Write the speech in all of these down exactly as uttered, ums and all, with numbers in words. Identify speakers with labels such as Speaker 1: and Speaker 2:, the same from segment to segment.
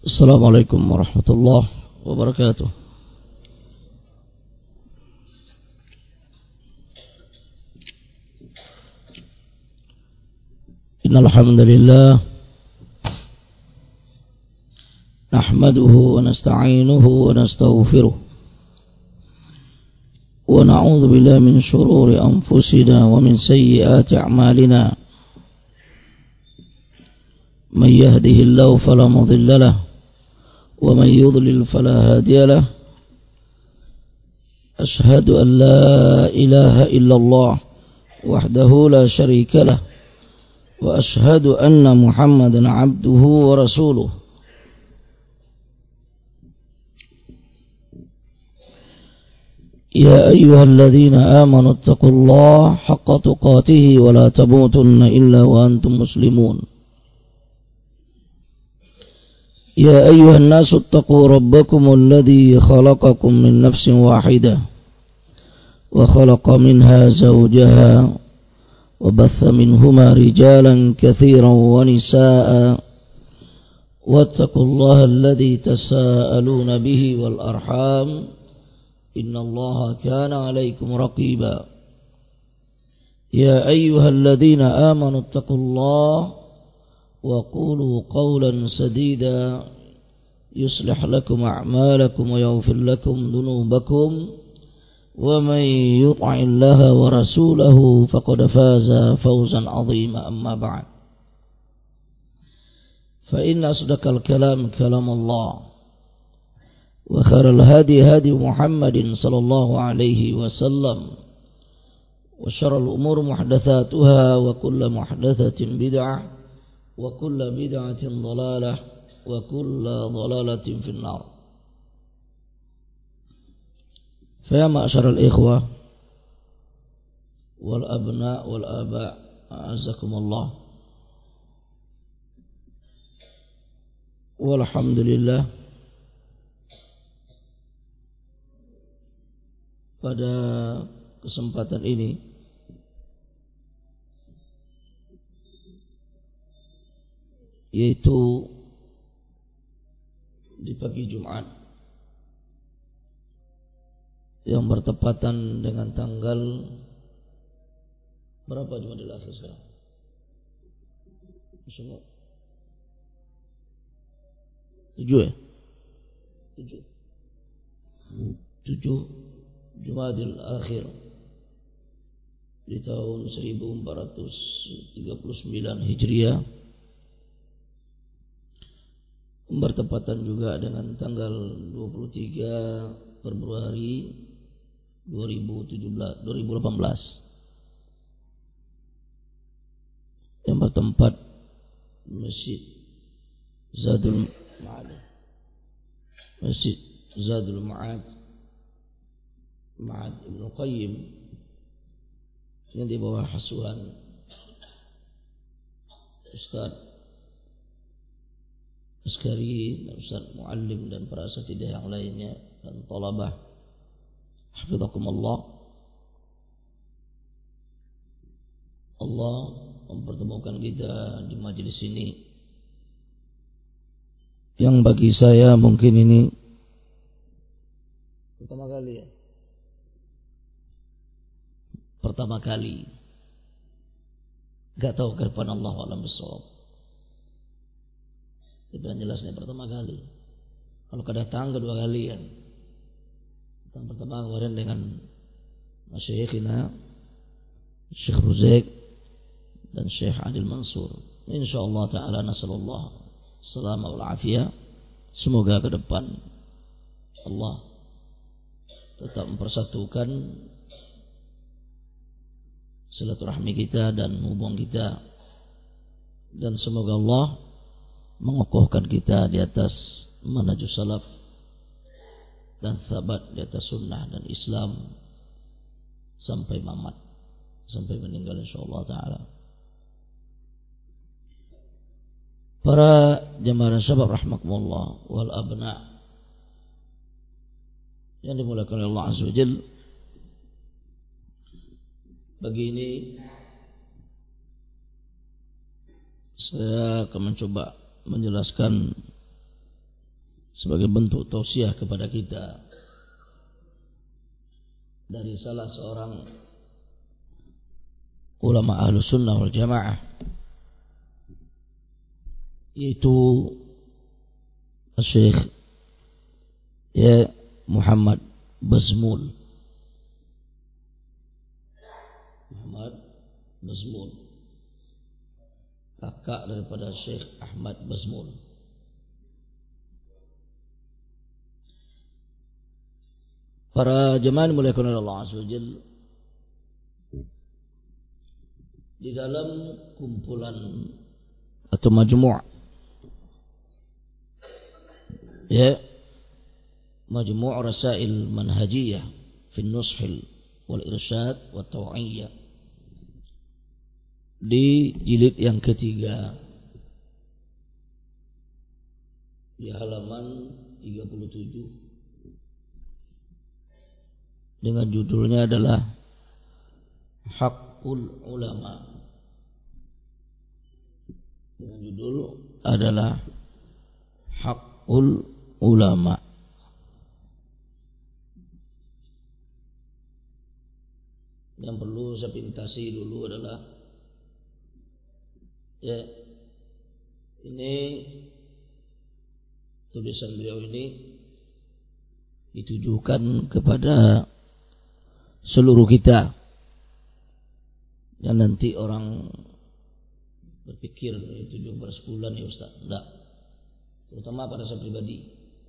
Speaker 1: Assalamualaikum warahmatullahi wabarakatuh. Innal hamdalillah nahmaduhu wa nasta'inuhu wa nastaghfiruh wa na'udzu billahi min shururi anfusina wa min sayyiati a'malina. Man yahdihillahu fala mudilla lahu ومن يضلل فلا هادي له أشهد أن لا إله إلا الله وحده لا شريك له وأشهد أن محمدا عبده ورسوله يا أيها الذين آمنوا اتقوا الله حق تقاته ولا تموتن إلا وأنتم مسلمون يا أيها الناس اتقوا ربكم الذي خلقكم من نفس واحدة وخلق منها زوجها وبث منهما رجالا كثيرا ونساء واتقوا الله الذي تساءلون به والأرحام إن الله كان عليكم رقيبا يا أيها الذين آمنوا اتقوا الله وقولوا قولا سديدا يصلح لكم أعمالكم ويغفر لكم ذنوبكم ومن يطع الله ورسوله فقد فاز فوزا عظيما. أما بعد فإن أصدق الكلام كلام الله وخير الهدي هدي محمد صلى الله عليه وسلم وشر الأمور محدثاتها وكل محدثة بدعة وكل بدعة ضلالة وكل ضلالة في النار. فيا معشر الإخوة والأبناء والآباء أعزكم الله. Walhamdulillah, pada kesempatan ini yaitu di pagi Jumat yang bertepatan dengan tanggal berapa Jumadil Akhir sekarang? Semua tujuh ya? Tujuh. Tujuh Jumadil Akhir di tahun seribu empat ratus tiga puluh sembilan Hijriah, bertepatan juga dengan tanggal dua puluh tiga Februari dua ribu delapan belas yang bertempat Masjid Zadul Ma'ad Masjid Zadul Ma'ad Ma'ad Ibnu Qayyim yang di bawah asuhan Ustaz Askari, Ustaz Muallim dan para asatidzah yang lainnya dan thalabah hafizakumullah. Allah mempertemukan kita di majelis ini yang bagi saya mungkin ini pertama kali ya. Pertama kali. Enggak tahu ke depan Allah alam bisawab. Itu jelasnya pertama kali. Kalau kedatang kedua kali kan. Datang pertama kemarin dengan masyayikhina Syekh Ruzaik dan Syekh Adil Mansur. Insyaallah taala nasallallahu salama wal afiyah. Semoga ke depan Allah tetap mempersatukan silaturahmi kita dan hubungan kita, dan semoga Allah mengokohkan kita di atas manhajus salaf dan sabat di atas sunnah dan Islam sampai mamat, sampai meninggal insyaallah taala. Para jamaah syabab rahimakumullah wal abna yang dimulakan oleh Allah Azza wa Jalla, pagi ini saya akan mencoba menjelaskan sebagai bentuk tausiah kepada kita dari salah seorang ulama Ahlus Sunnah wal Jamaah, yaitu Syekh ya Muhammad Bazmul. Muhammad Bazmul, kakak daripada Syekh Ahmad Bazmul. Para jemaah dimuliakan oleh Allah Azza wa Jalla, di dalam kumpulan atau majmu' ya majmu' rasail manhajiyah fi an-nushil wal irsyad wat taw'iyah di jilid yang ketiga di halaman tiga puluh tujuh dengan judulnya adalah Haqqul Ulama. Dengan judul adalah Haqqul Ulama. Yang perlu saya pintasi dulu adalah ya ini tulisan beliau ini ditujukan kepada seluruh kita. Dan nanti orang berpikir itu juga bersebulan ya Ustaz. Enggak. Terutama pada saya pribadi.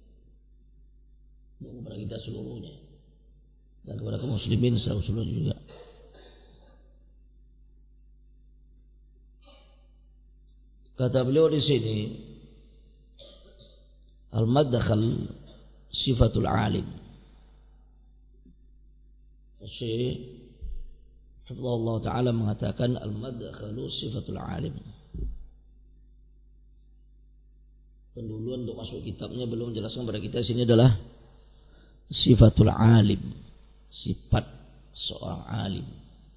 Speaker 1: Dan kepada kita seluruhnya. Dan kepada kaum muslimin secara usulnya juga. Kata beliau di sini, al-madkhal sifatul alim. Syekh Allah Ta'ala mengatakan al-madkhalu sifatul alim. Penduluan untuk masuk kitabnya belum menjelaskan kepada kita sini adalah sifatul alim, sifat seorang alim.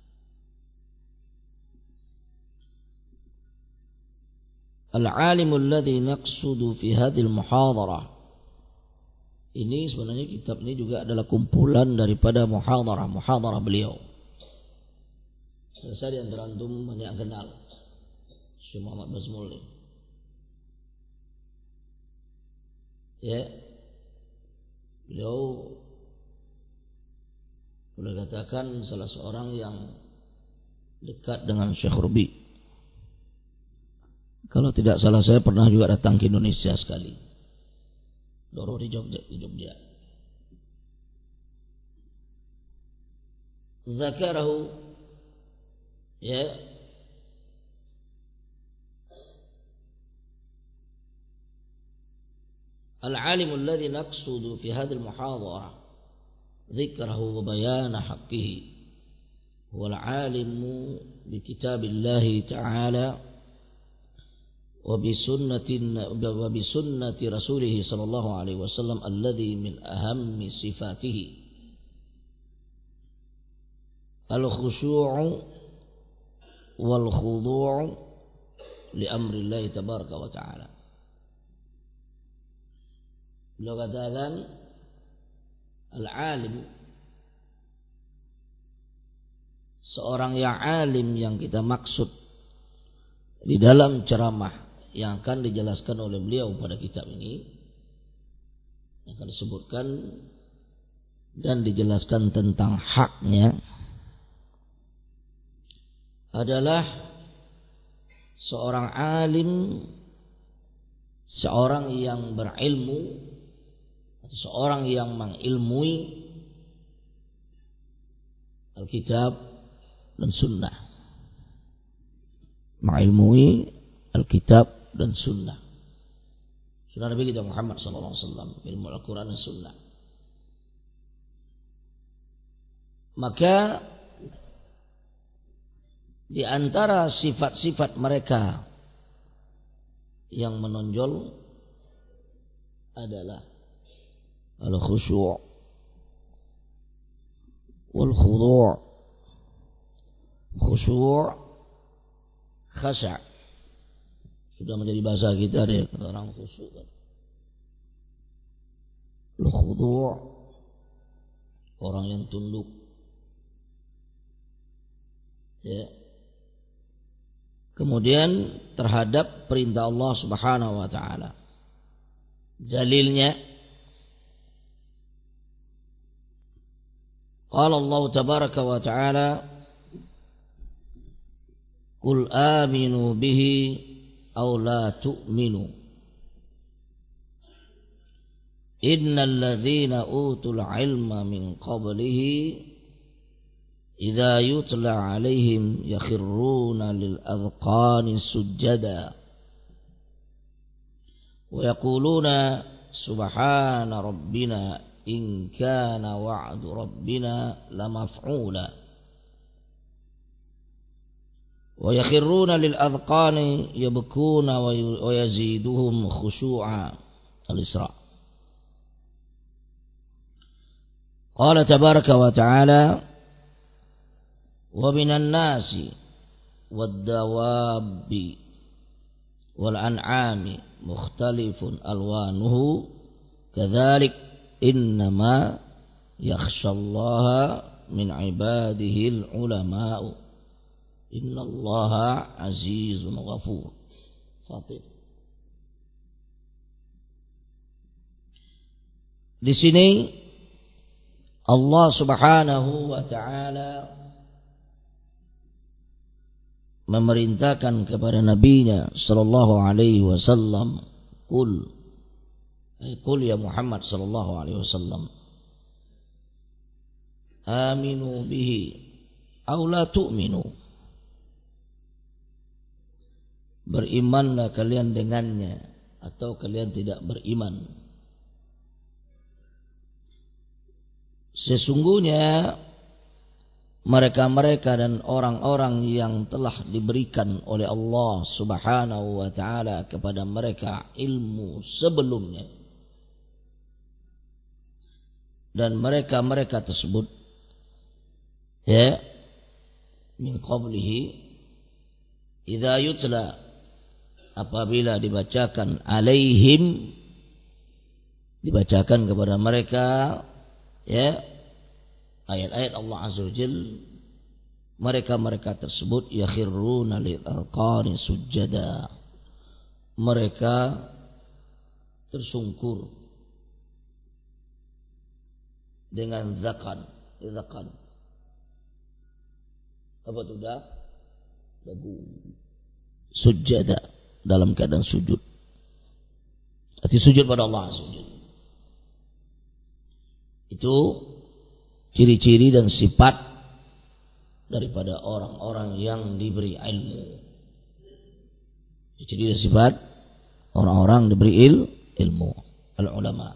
Speaker 1: Al-alimul ladzi naqsudu fi hadhil muhadarah. Ini sebenarnya kitab ini juga adalah kumpulan daripada muhadarah, muhadarah beliau. Saya di antara antum banyak kenal Syekh Muhammad Bazmul ini. Ya, beliau boleh katakan salah seorang yang dekat dengan Syekh Rubi. Kalau tidak salah saya pernah juga datang ke Indonesia sekali. Doro di Jogja, di Jogja. Zakarahu ya al-alim alladhi naqsudu fi hadhihi al-muhadara dhikrahu wa bayan haqqihi huwa al-alim bi kitabillahi ta'ala wa bi sunnatin wa bi sunnati rasulih sallallahu alaihi wasallam alladhi min ahammi sifatihi al-khushu'u wal khudu' li amrillah tabaraka wa ta'ala. Beliau katakan al-alim, seorang yang alim yang kita maksud di dalam ceramah yang akan dijelaskan oleh beliau pada kitab ini, yang akan disebutkan dan dijelaskan tentang haknya, adalah seorang alim, seorang yang berilmu, atau seorang yang mengilmui Alkitab dan Sunnah, mengilmui Alkitab dan Sunnah, Sunnah Nabi kita Muhammad sallallahu alaihi wasallam, ilmu Al-Quran dan Sunnah. Maka di antara sifat-sifat mereka yang menonjol adalah al-khusyu' wal khudu'. Khusyu' khasya' sudah menjadi bahasa kita deh, kata orang khusyuk kan. khudu', orang yang tunduk. Ya. Kemudian terhadap perintah Allah Subhanahu wa taala. Dalilnya qala Allah tabaraka wa taala qul aminu bihi aw la tu'minu innal ladzina utul ilma min qablihi idza yutla alaihim yakhruna lil adqani sujada wa yaquluna subhana rabbina in kana wa'du rabbina lamaf'ula wa yakhruna lil adqani yabkuna wa yaziduhum khushu'a. Al-Isra. Qala tabaraka wa ta'ala wa minan nasi wad-dawabi wal an'ami mukhtalifun alwanuhu kadzalik innama yakhshallaha min ibadihi al-ulama'u innallaha azizun ghafur. Fatir. Di sini Allah Subhanahu wa taala memerintahkan kepada nabinya sallallahu alaihi wasallam, qul ay qul ya Muhammad sallallahu alaihi wasallam, aminu bihi aw la tu'minu, berimanlah kalian dengannya atau kalian tidak beriman. Sesungguhnya mereka-mereka dan orang-orang yang telah diberikan oleh Allah Subhanahu wa taala kepada mereka ilmu sebelumnya, dan mereka-mereka tersebut ya min qablihi idza yutla, apabila dibacakan alaihim, dibacakan kepada mereka ya ayat-ayat Allah Azza wa Jalla, mereka-mereka tersebut yakhiruna lil alqani sujada, mereka tersungkur dengan zakan. Zakan apa itu dah? Dagu. Sujada, dalam keadaan sujud. Arti sujud pada Allah Azza wa Jalla. Itu ciri-ciri dan sifat daripada orang-orang yang diberi ilmu. Ciri dan sifat orang-orang diberi il, ilmu, al-ulama.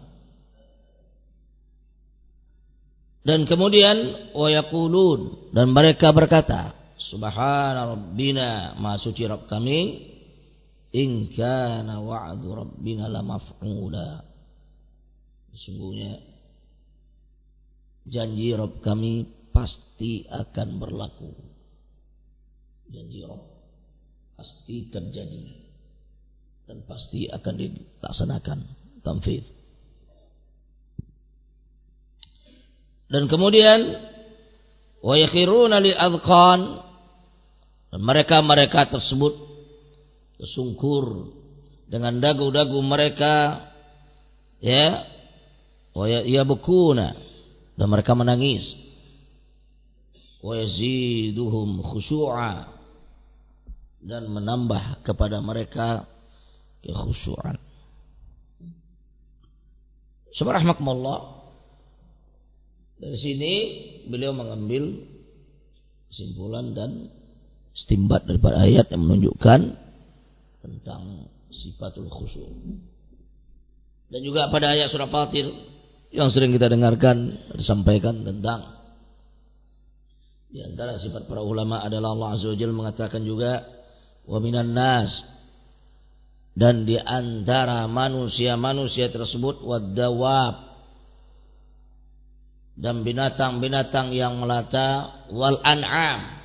Speaker 1: Dan kemudian wa yaqulun, dan mereka berkata, subhana rabbina, maha suci Rabb kami, in kana wa'du rabbina lamaf'ula, sesungguhnya janji Rabb kami pasti akan berlaku. Janji Rabb pasti terjadi dan pasti akan dilaksanakan, tanfidz. Dan kemudian wa yakhiruna lil adqan, dan mereka-mereka tersebut tersungkur dengan dagu-dagu mereka ya, wa yabkuna, dan mereka menangis, wa yaziduhum khushu'a, dan menambah kepada mereka kekhusyuan. Subhanallah. Dari sini beliau mengambil kesimpulan dan istinbat daripada ayat yang menunjukkan tentang sifatul khusyuk. Dan juga pada ayat surah Fatir yang sering kita dengarkan disampaikan tentang, di antara sifat para ulama adalah Allah Azza wa Jalla mengatakan juga wa minan nas, dan di antara manusia-manusia tersebut wad-dawab, dan binatang-binatang yang melata, wal an'am,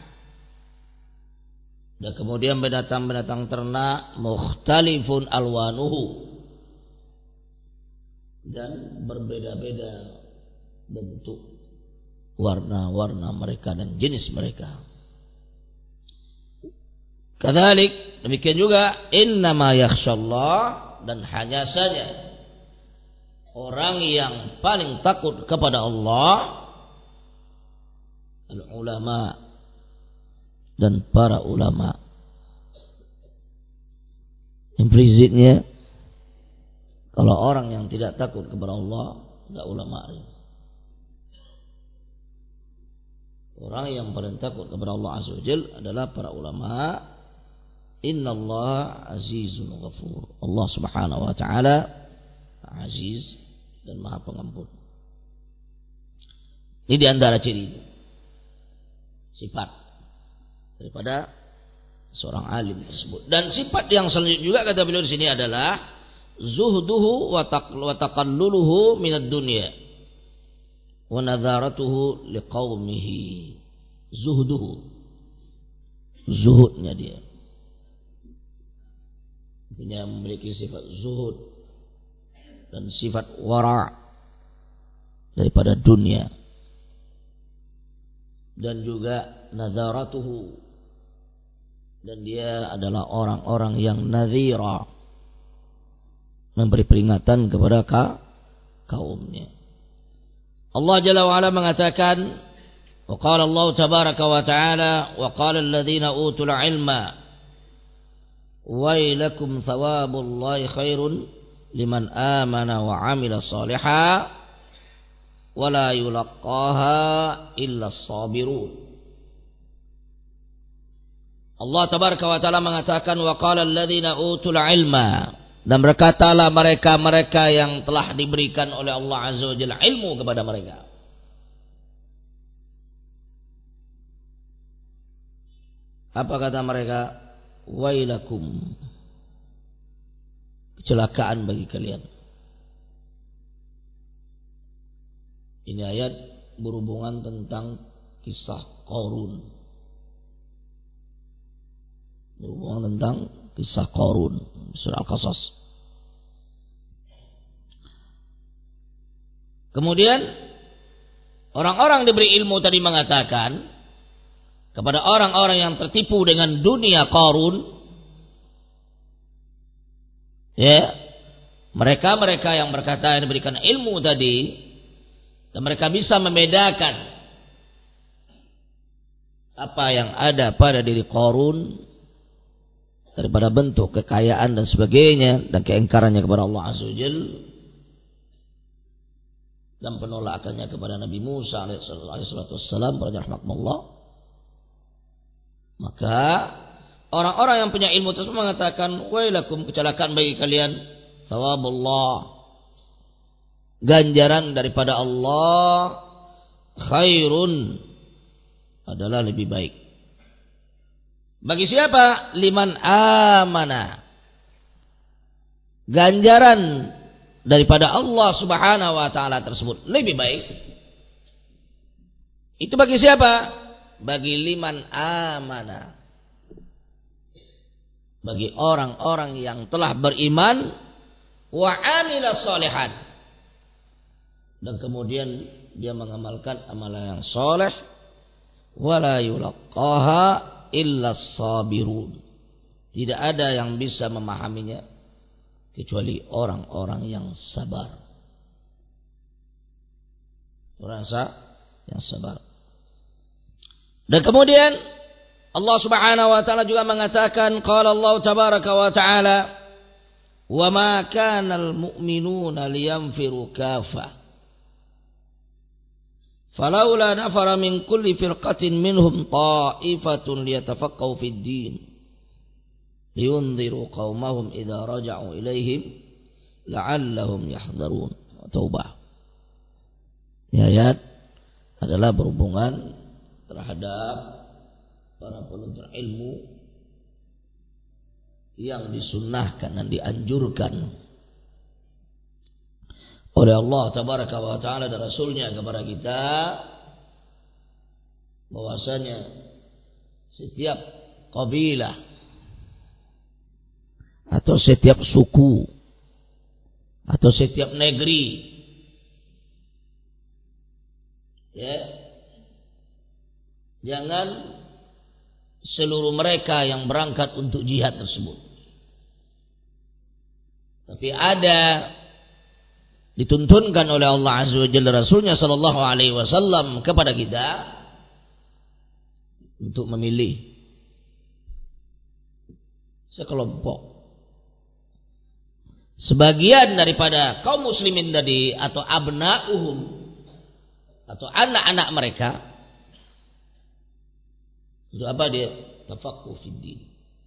Speaker 1: dan kemudian binatang-binatang ternak, mukhtalifun alwanuhu, dan berbeda-beda bentuk, warna-warna mereka dan jenis mereka. Kadzalik, demikian juga innama yakhsyallah, dan hanya saja orang yang paling takut kepada Allah al-ulama, dan para ulama. Implisitnya, kalau orang yang tidak takut kepada Allah, tidak ulama. Orang yang paling takut kepada Allah Azza wa Jalla adalah para ulama. Innallaha azizun ghafur. Allah Subhanahu wa taala aziz dan Maha Pengampun. Ini di antara ciri sifat daripada seorang alim tersebut. Dan sifat yang selanjutnya juga kata beliau di sini adalah zuhduhu wa taqalluluhu minad dunya wa nadharatuhu liqaumihi. Zuhduhu, zuhudnya dia, punya memiliki sifat zuhud dan sifat wara' daripada dunia, dan juga nadharatuhu, dan dia adalah orang-orang yang nadhira, memberi peringatan kepada kaumnya. Allah Jalla wa Ala mengatakan, wa qala Allah tabaraka wa ta'ala, wa qala alladhina utul ilma wailakum thawabullahi khairun liman amana wa amila salihan wa la yulaqqaha illa as-sabirun. Allah tabaraka wa ta'ala mengatakan, wa qala alladhina utul ilma, dan berkatalah mereka-mereka yang telah diberikan oleh Allah Azza wa Jalla ilmu kepada mereka. Apa kata mereka? Wailakum, kecelakaan bagi kalian. Ini ayat berhubungan tentang kisah Qarun. Berhubungan tentang kisah Qarun, surah Al-Qasas. Kemudian orang-orang diberi ilmu tadi mengatakan kepada orang-orang yang tertipu dengan dunia Qarun, ya, mereka-mereka yang berkata, yang diberikan ilmu tadi, dan mereka bisa membedakan apa yang ada pada diri Qarun daripada bentuk kekayaan dan sebagainya, dan keingkarannya kepada Allah Azza wa Jalla, dan penolakannya kepada Nabi Musa alaihi wassalam, rahmatullah. Maka orang-orang yang punya ilmu tersebut mengatakan, wailakum, kecelakaan bagi kalian, thawabullah, ganjaran daripada Allah, khairun, adalah lebih baik. Bagi siapa? Liman amana, ganjaran daripada Allah Subhanahu wa ta'ala tersebut lebih baik. Itu bagi siapa? Bagi liman amana, bagi orang-orang yang telah beriman, wa amila sholihan, dan kemudian dia mengamalkan amalan yang soleh, wala yulaqqaha illa sabirun, tidak ada yang bisa memahaminya kecuali orang-orang yang sabar. Orang yang sabar. Dan kemudian Allah Subhanahu wa taala juga mengatakan, qala Allah tabaraka wa taala, wa ma kana al-mu'minuna liyanfiru kafa falaula nafara min kulli firqatin minhum ta'ifatun liyatafaqahu fid din liyunziru qaumahum idza raja'u ilaihim la'allahum yahdharun. Taubah. Ini ayat adalah berhubungan terhadap para penuntut ilmu yang disunnahkan dan dianjurkan oleh Allah tabaraka wa ta'ala dan Rasulnya kepada kita, bahwasanya setiap kabilah atau setiap suku atau setiap negeri, ya, jangan seluruh mereka yang berangkat untuk jihad tersebut. Tapi ada dituntunkan oleh Allah Azza wa Jalla, Rasulnya sallallahu alaihi wasallam kepada kita untuk memilih sekelompok, sebagian daripada kaum muslimin tadi atau abna'uhum atau anak-anak mereka. Untuk apa dia? Tafaqquh fid din.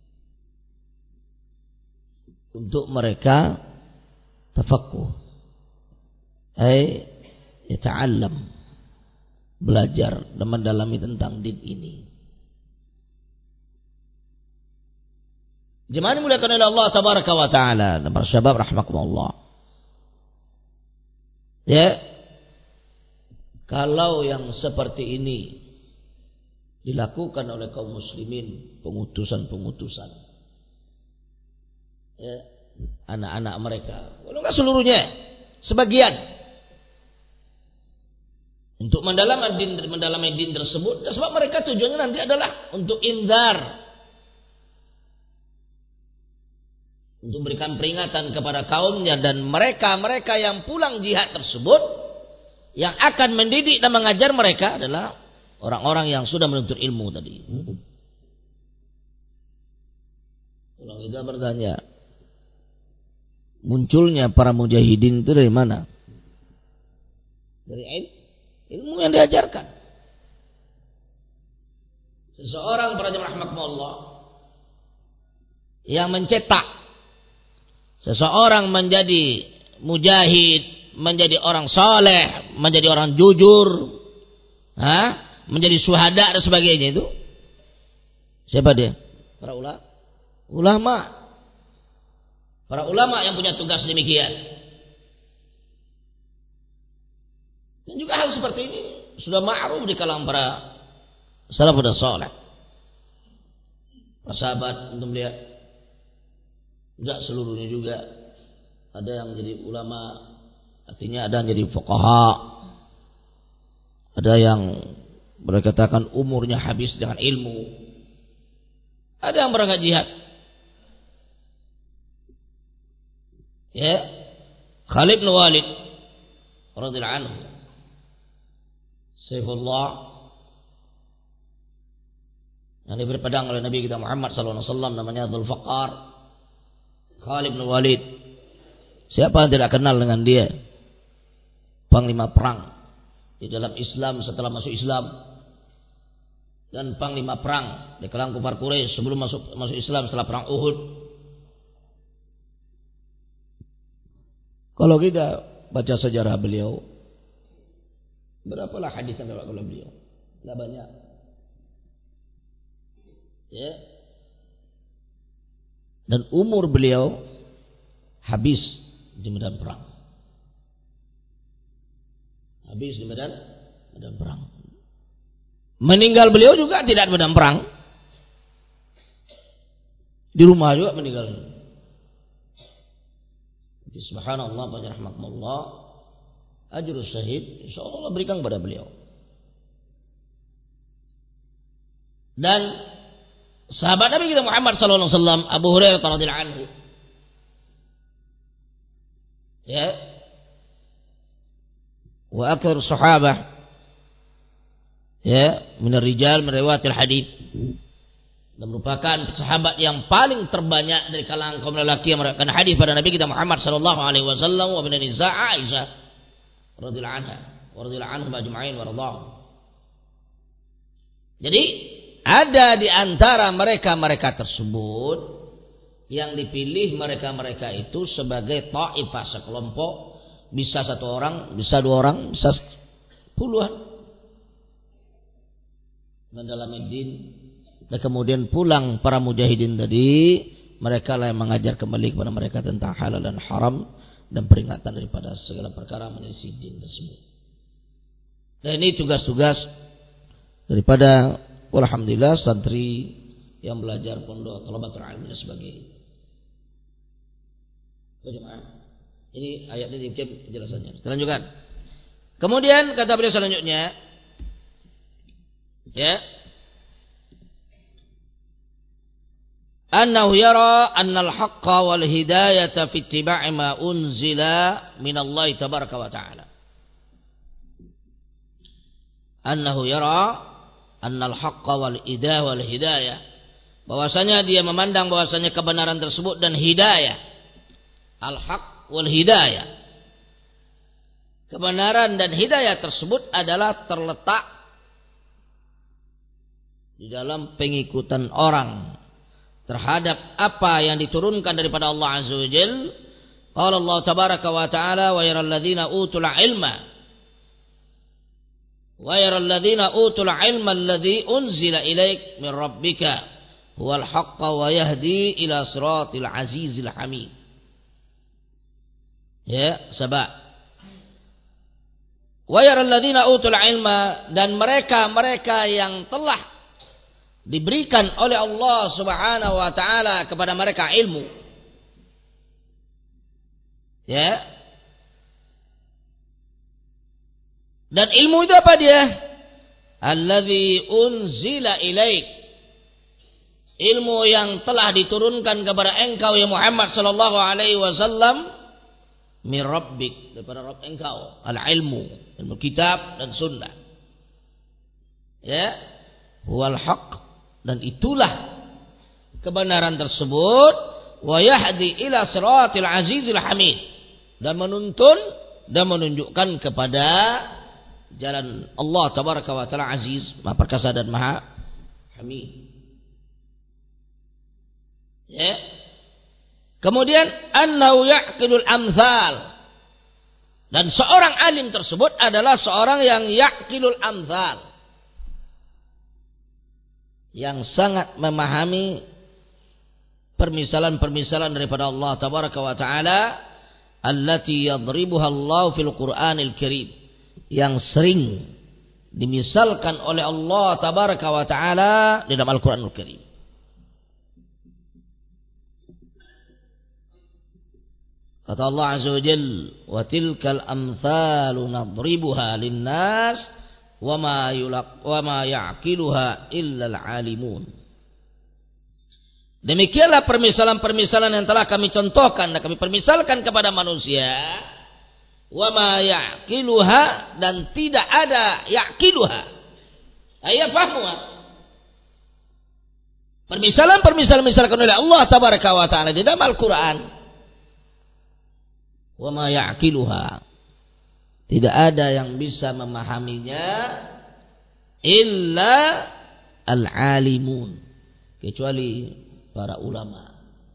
Speaker 1: Untuk mereka tafaqquh, ai yata'allam, belajar dan mendalami tentang din ini. Jemaah dimuliakan oleh Allah tabaraka wa taala dan para syabab rahimakumullah. Ya, kalau yang seperti ini dilakukan oleh kaum muslimin, pengutusan-pengutusan, ya, anak-anak mereka, walau enggak seluruhnya, sebagian, untuk mendalami din, mendalami din tersebut, dan sebab mereka tujuannya nanti adalah untuk inzar, untuk berikan peringatan kepada kaumnya, dan mereka-mereka yang pulang jihad tersebut yang akan mendidik dan mengajar mereka adalah orang-orang yang sudah menuntut ilmu tadi. Kalau kita bertanya, munculnya para mujahidin itu dari mana? Dari ilmu yang diajarkan. Seseorang para jemaah rahimakumullah yang mencetak seseorang menjadi mujahid, menjadi orang saleh, menjadi orang jujur, ha? Menjadi syuhada dan sebagainya, itu siapa dia? Para ulama. Ulama. Para ulama yang punya tugas demikian. Dan juga hal seperti ini sudah ma'ruf di kalangan para salafus saleh. Para sahabat untuk melihat, enggak seluruhnya juga. Ada yang jadi ulama, artinya ada yang jadi fuqaha, ada yang mereka katakan umurnya habis dengan ilmu, ada yang berangkat jihad. Ya, Khalid bin Walid radhiyallahu anhu, Saifullah yang diberi pedang oleh Nabi kita Muhammad sallallahu alaihi wasallam, namanya Dzulfaqar. Khalid bin Walid, siapa yang tidak kenal dengan dia? Panglima perang di dalam Islam setelah masuk Islam, dan panglima perang di kalangan kufar Quraisy sebelum masuk masuk Islam setelah perang Uhud. Kalau kita baca sejarah beliau, berapalah hadis yang diriwayatkan oleh beliau? Tidak banyak. Ya. Dan umur beliau habis di medan perang. Habis di medan medan perang. Meninggal beliau juga tidak di medan perang. Di rumah juga meninggal. Jadi subhanallah wa rahmatullah, ajrus syahid insyaallah Allah berikan kepada beliau. Dan sahabat Nabi kita Muhammad sallallahu alaihi wasallam, Abu Hurairah radhiyallahu anhu, ya, wa akthar sahabah, ya, min ar-rijal min riwayatil hadis, dan merupakan sahabat yang paling terbanyak dari kalangan kaum lelaki yang meriwayatkan hadis pada Nabi kita Muhammad sallallahu alaihi wasallam, wa min nisa Aisyah radhiyallahu anha wa radhiyallahu anhum ajma'in wa radhiyallahu. Jadi ada di antara mereka-mereka tersebut yang dipilih, mereka-mereka itu sebagai ta'ifah, sekelompok, bisa satu orang, bisa dua orang, bisa puluhan, mendalami din. Dan kemudian pulang para mujahidin tadi, mereka lah yang mengajar kembali kepada mereka tentang halal dan haram, dan peringatan daripada segala perkara menyelisih din tersebut. Dan ini tugas-tugas daripada alhamdulillah santri yang belajar pondok, thalabatul ilmi dan sebagainya. Jemaah, Ini ayat ini penjelasannya. Kita lanjutkan. Kemudian kata beliau selanjutnya, ya, annahu yara annal haqqa wal hidayata fi ittiba'i ma unzila min Allah tabaraka wa ta'ala. Annahu yara annal haqqa wal hidayah wal hidayah, bahwasanya dia memandang bahwasanya kebenaran tersebut dan hidayah, al-haq wal hidayah, kebenaran dan hidayah tersebut adalah terletak di dalam pengikutan orang terhadap apa yang diturunkan daripada Allah Azza wa Jalla. Qala Allah tabaraka wa ta'ala wa yaral ladzina utul ilma wa yaral ladzina utul ilma alladzi unzila ilaik min rabbika huwal haqqa wa yahdi ila siratil azizil hamid. Ya, sabak. Wa yaral ladzina utul ilma, dan mereka-mereka yang telah diberikan oleh Allah Subhanahu wa taala kepada mereka ilmu. Ya. Dan ilmu itu apa dia? Alladzi unzila ilaik. Ilmu yang telah diturunkan kepada engkau ya Muhammad sallallahu alaihi wasallam min rabbik, daripada Rabb engkau, al-ilmu, ilmu kitab dan sunnah. Ya, wal haq, dan itulah kebenaran tersebut, wa yahdi ila siratil azizil hamid, dan menuntun dan menunjukkan kepada jalan Allah tabaraka wa taala aziz, maha perkasa dan maha hamid. Ya. Kemudian annahu ya'qilul amthal, dan seorang alim tersebut adalah seorang yang ya'qilul amthal, yang sangat memahami permisalan-permisalan daripada Allah tabaraka wa taala, allati yadribuha Allah fil Qur'anil Karim, yang sering dimisalkan oleh Allah tabaraka wa taala di dalam Al-Qur'anul Karim. Kata Allah Azza wa Jalla, wa tilkal amthalu nadribuha linnas wa ma yulaq wa ma ya'qiluha illa al-alimun. Demikianlah permisalan-permisalan yang telah kami contohkan dan kami permisalkan kepada manusia, wa ma ya'qiluha, dan tidak ada ya'qiluha, ayat fahmuha. Permisalan-permisalan misalkan oleh Allah tabaraka wa taala di dalam Al-Qur'an, wa ma ya'qiluha, tidak ada yang bisa memahaminya illa al-alimun, kecuali para ulama.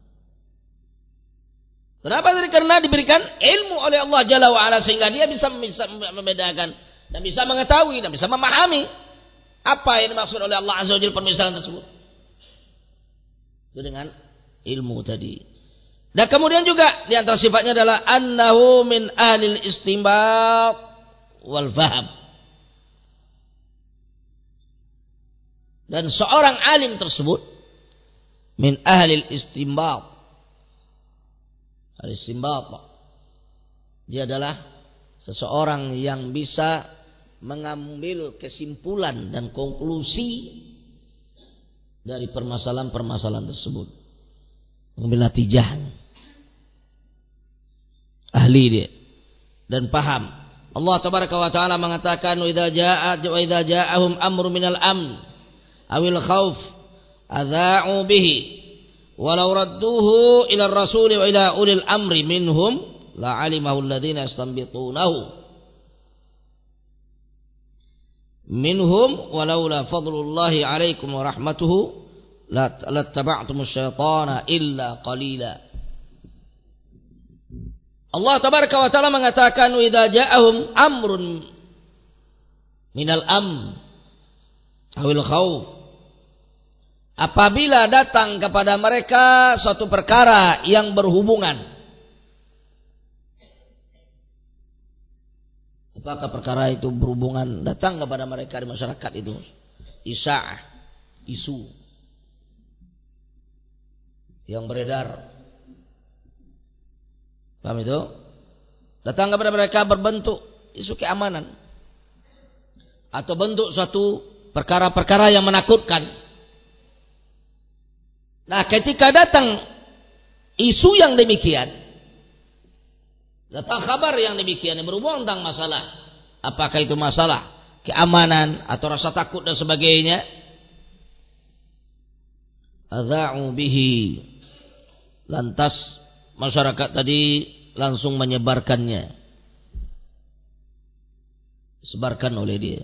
Speaker 1: Kenapa? Karena diberikan ilmu oleh Allah Jalla wa Ala, sehingga dia bisa membedakan dan bisa mengetahui dan bisa memahami apa yang dimaksud oleh Allah Azza wa Jalla permisalan tersebut. Itu dengan ilmu tadi. Dan kemudian juga di antara sifatnya adalah annahu min ahlil istinbat wal faham. Dan seorang alim tersebut min ahlil istinbat. Al-istinbat, dia adalah seseorang yang bisa mengambil kesimpulan dan konklusi dari permasalahan-permasalahan tersebut, mengambil natijahnya. Ahli dia dan paham. Allah tabaraka wa taala mengatakan, wa idza jaa wa idza jaa'ahum amrun minal amn awil khauf adha'u bihi walau radduhu ila ar-rasul wa ila ulil amri minhum la'alimahu alladhina yastanbitunahu minhum walaula fadlullahi 'alaikum wa rahmatuhu lattaba'tumus syaitana illa qalila. Allah tabaraka wa taala mengatakan, wa idza ja'ahum amrun minal amn awil khauf, apabila datang kepada mereka suatu perkara yang berhubungan. Apakah perkara itu berhubungan datang kepada mereka di masyarakat itu? Isya'ah, isu yang beredar. Paham itu? datang kepada mereka berbentuk isu keamanan atau bentuk suatu perkara-perkara yang menakutkan. Nah, ketika datang isu yang demikian, datang kabar yang demikian yang berhubungan tentang masalah, apakah itu masalah keamanan atau rasa takut dan sebagainya, adza'u bihi, lantas masyarakat tadi langsung menyebarkannya, sebarkan oleh dia.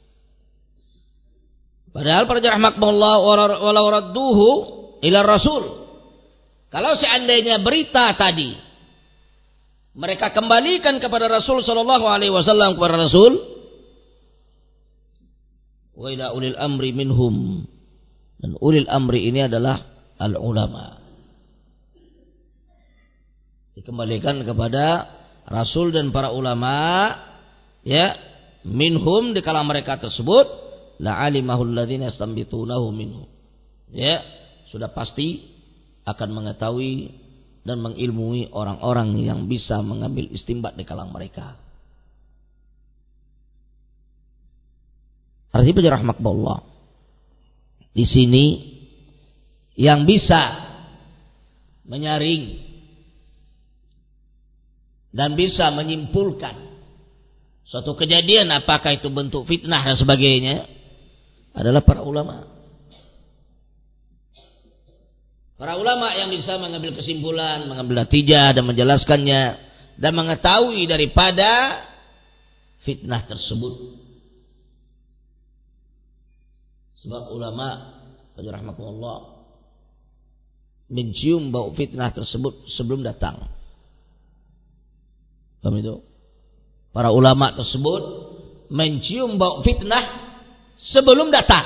Speaker 1: Padahal para rahmatullah walau radduhu ila rasul, kalau seandainya berita tadi mereka kembalikan kepada Rasul sallallahu alaihi wasallam, kepada Rasul, wa ila ulil amri minhum, dan ulil amri ini adalah al ulama, dikembalikan kepada Rasul dan para ulama, ya, minhum, di kalangan mereka tersebut, la alimahul ladzina yastambitunahu minhu, ya, sudah pasti akan mengetahui dan mengilmui orang-orang yang bisa mengambil istimbat di kalangan mereka. Artinya pada rahmatullah, di sini yang bisa menyaring dan bisa menyimpulkan suatu kejadian apakah itu bentuk fitnah dan sebagainya adalah para ulama. Para ulama yang bisa mengambil kesimpulan, mengambil natijah dan menjelaskannya dan mengetahui daripada fitnah tersebut. Sebab ulama, rahmatullah, mencium bau fitnah tersebut sebelum datang. Paham itu? Para ulama tersebut mencium bau fitnah sebelum datang.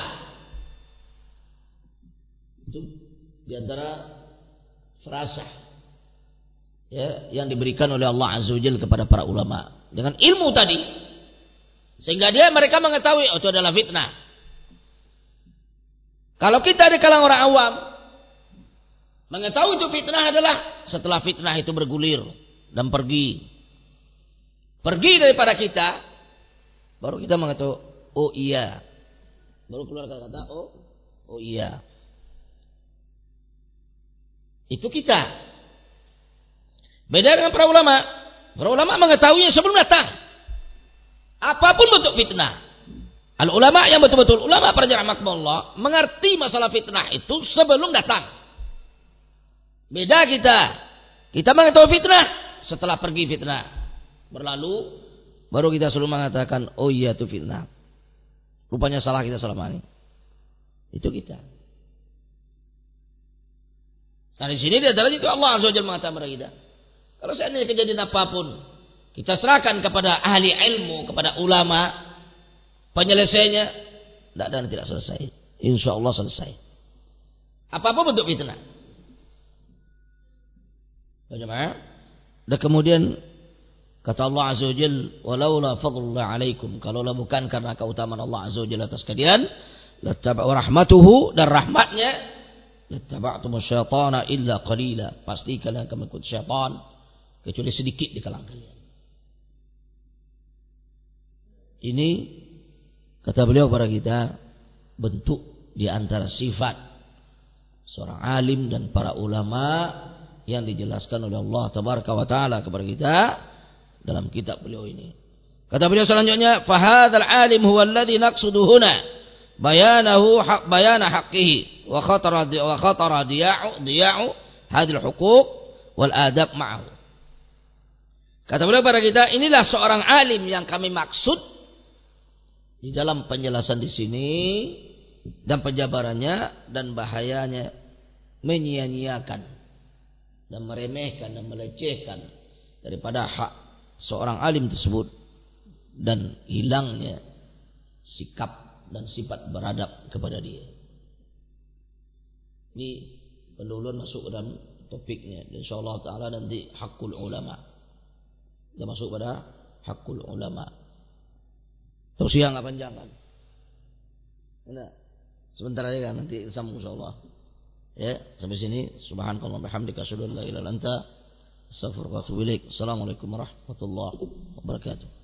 Speaker 1: Itu di antara frasah, ya, yang diberikan oleh Allah Azza wa Jalla kepada para ulama dengan ilmu tadi, sehingga dia mereka mengetahui oh, itu adalah fitnah. Kalau kita di kalangan orang awam mengetahui itu fitnah adalah setelah fitnah itu bergulir dan pergi pergi daripada kita, baru kita mengetahui oh iya, baru keluar kata-kata oh oh iya. Itu kita. Beda dengan para ulama. Para ulama mengetahuinya sebelum datang. Apapun bentuk fitnah. Al ulama yang betul-betul ulama para rahmatullah mengerti masalah fitnah itu sebelum datang. Beda kita. Kita mengetahui fitnah setelah pergi fitnah berlalu, baru kita selalu mengatakan oh iya itu fitnah. Rupanya salah kita selama ini. Itu kita. Nah di sini di antara itu Allah Azza wa Jalla mengatakan kepada kita, kalau seandainya kejadian apapun, kita serahkan kepada ahli ilmu, kepada ulama, penyelesainya, tidak dan tidak selesai. Insya Allah selesai. Apapun bentuk fitnah. Bagaimana? Dan kemudian kata Allah Azza wa Jalla, walaula fadlullah alaikum, kalaulah bukan karena keutamaan Allah Azza wa Jalla atas kalian, lattaba'u rahmatuhu, dan rahmatnya, lattaba'tum syaitana illa qalila, pasti kalian akan mengikut syaitan kecuali sedikit di kalangan kalian. Ini kata beliau kepada kita bentuk di antara sifat seorang alim dan para ulama yang dijelaskan oleh Allah tabaraka wa taala kepada kita dalam kitab beliau ini. Kata beliau selanjutnya, fa hadzal alim huwa alladhi naqsudu huna bayanahu haq bayana haqqihi wa khatara wa khatara diya'u diya'u hadhil huquq wal adab ma'ahu. Kata beliau pada kita, inilah seorang alim yang kami maksud di dalam penjelasan di sini dan penjabarannya dan bahayanya menyia-nyiakan dan meremehkan dan melecehkan daripada hak seorang alim tersebut dan hilangnya sikap dan sifat beradab kepada dia. Ini pendahuluan masuk dalam topiknya. Insyaallah taala nanti hakul ulama. Kita masuk pada hakul ulama. Tausiah enggak panjang kan? Enggak. Sebentar aja kan nanti sambung insyaallah. Ya, sampai sini subhanakallah bihamdika asyhadu an la ilaha illa anta Assalamualaikum warahmatullahi wabarakatuh.